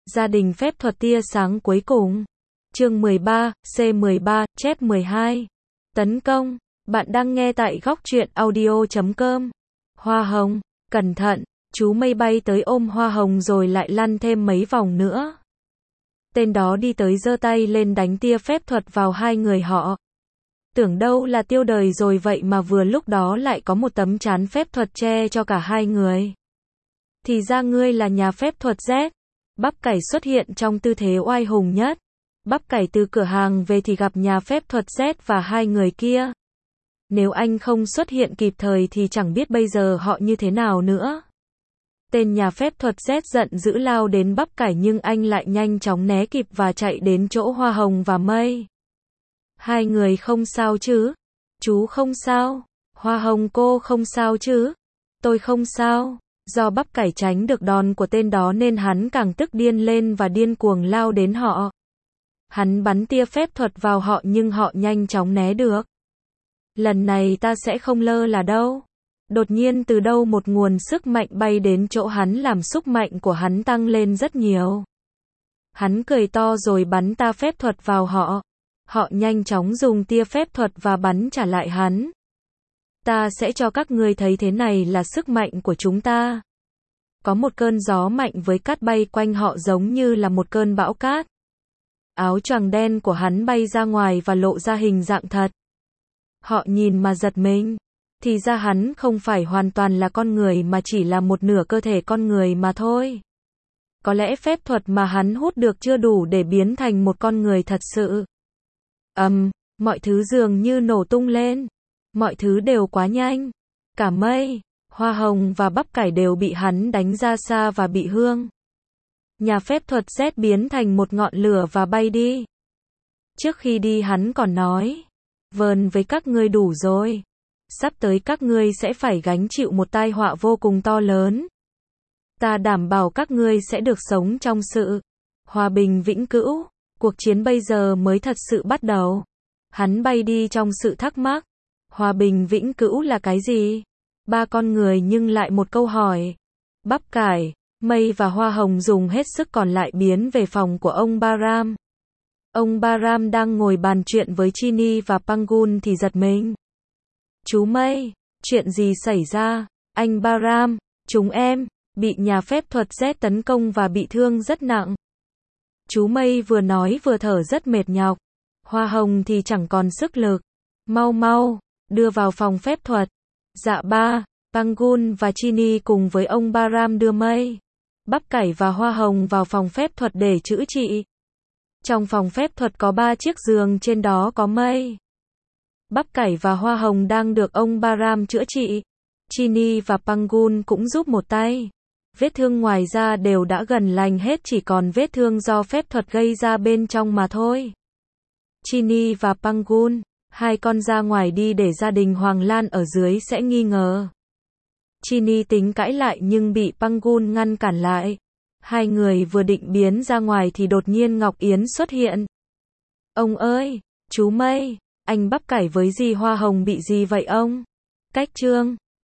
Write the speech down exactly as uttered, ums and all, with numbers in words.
Gia đình phép thuật tia sáng cuối cùng. Chương mười ba, C mười ba, chép mười hai. Tấn công. Bạn đang nghe tại góc truyện audio chấm com. Hoa hồng, cẩn thận, chú mây bay tới ôm hoa hồng rồi lại lăn thêm mấy vòng nữa. Tên đó đi tới giơ tay lên đánh tia phép thuật vào hai người họ. Tưởng đâu là tiêu đời rồi vậy mà vừa lúc đó lại có một tấm chắn phép thuật che cho cả hai người. Thì ra ngươi là nhà phép thuật Z. Bắp cải xuất hiện trong tư thế oai hùng nhất. Bắp cải từ cửa hàng về thì gặp nhà phép thuật Z và hai người kia. Nếu anh không xuất hiện kịp thời thì chẳng biết bây giờ họ như thế nào nữa. Tên nhà phép thuật Z giận dữ lao đến bắp cải nhưng anh lại nhanh chóng né kịp và chạy đến chỗ hoa hồng và mây. Hai người không sao chứ? Chú không sao? Hoa hồng cô không sao chứ? Tôi không sao. Do bắp cải tránh được đòn của tên đó nên hắn càng tức điên lên và điên cuồng lao đến họ. Hắn bắn tia phép thuật vào họ nhưng họ nhanh chóng né được. Lần này ta sẽ không lơ là đâu. Đột nhiên từ đâu một nguồn sức mạnh bay đến chỗ hắn làm sức mạnh của hắn tăng lên rất nhiều. Hắn cười to rồi bắn tia phép thuật vào họ. Họ nhanh chóng dùng tia phép thuật và bắn trả lại hắn. Ta sẽ cho các ngươi thấy thế này là sức mạnh của chúng ta. Có một cơn gió mạnh với cát bay quanh họ giống như là một cơn bão cát. Áo choàng đen của hắn bay ra ngoài và lộ ra hình dạng thật. Họ nhìn mà giật mình. Thì ra hắn không phải hoàn toàn là con người mà chỉ là một nửa cơ thể con người mà thôi. Có lẽ phép thuật mà hắn hút được chưa đủ để biến thành một con người thật sự. Ầm, um, mọi thứ dường như nổ tung lên. Mọi thứ đều quá nhanh. Cả mây, hoa hồng và bắp cải đều bị hắn đánh ra xa và bị hương. Nhà phép thuật Z biến thành một ngọn lửa và bay đi. Trước khi đi hắn còn nói, vờn với các ngươi đủ rồi. Sắp tới các ngươi sẽ phải gánh chịu một tai họa vô cùng to lớn. Ta đảm bảo các ngươi sẽ được sống trong sự hòa bình vĩnh cửu. Cuộc chiến bây giờ mới thật sự bắt đầu. Hắn bay đi trong sự thắc mắc. Hòa bình vĩnh cửu là cái gì? Ba con người nhưng lại một câu hỏi. Bắp cải, mây và hoa hồng dùng hết sức còn lại biến về phòng của ông Baram. Ông Baram đang ngồi bàn chuyện với Chini và Pangun thì giật mình. Chú Mây, chuyện gì xảy ra? Anh Baram, chúng em, bị nhà phép thuật Z tấn công và bị thương rất nặng. Chú Mây vừa nói vừa thở rất mệt nhọc. Hoa hồng thì chẳng còn sức lực. Mau mau, đưa vào phòng phép thuật. Dạ ba, Pangun và Chini cùng với ông Baram đưa mây, bắp cải và hoa hồng vào phòng phép thuật để chữa trị. Trong phòng phép thuật có ba chiếc giường, trên đó có mây, bắp cải và hoa hồng đang được ông Baram chữa trị. Chini và Pangun cũng giúp một tay. Vết thương ngoài da đều đã gần lành hết, chỉ còn vết thương do phép thuật gây ra bên trong mà thôi. Chini và Pangun, hai con ra ngoài đi để gia đình Hoàng Lan ở dưới sẽ nghi ngờ. Chini tính cãi lại nhưng bị Pangun ngăn cản lại. Hai người vừa định biến ra ngoài thì đột nhiên Ngọc Yến xuất hiện. Ông ơi, chú Mây, anh bắp cải với dì Hoa Hồng bị gì vậy ông? Cách chương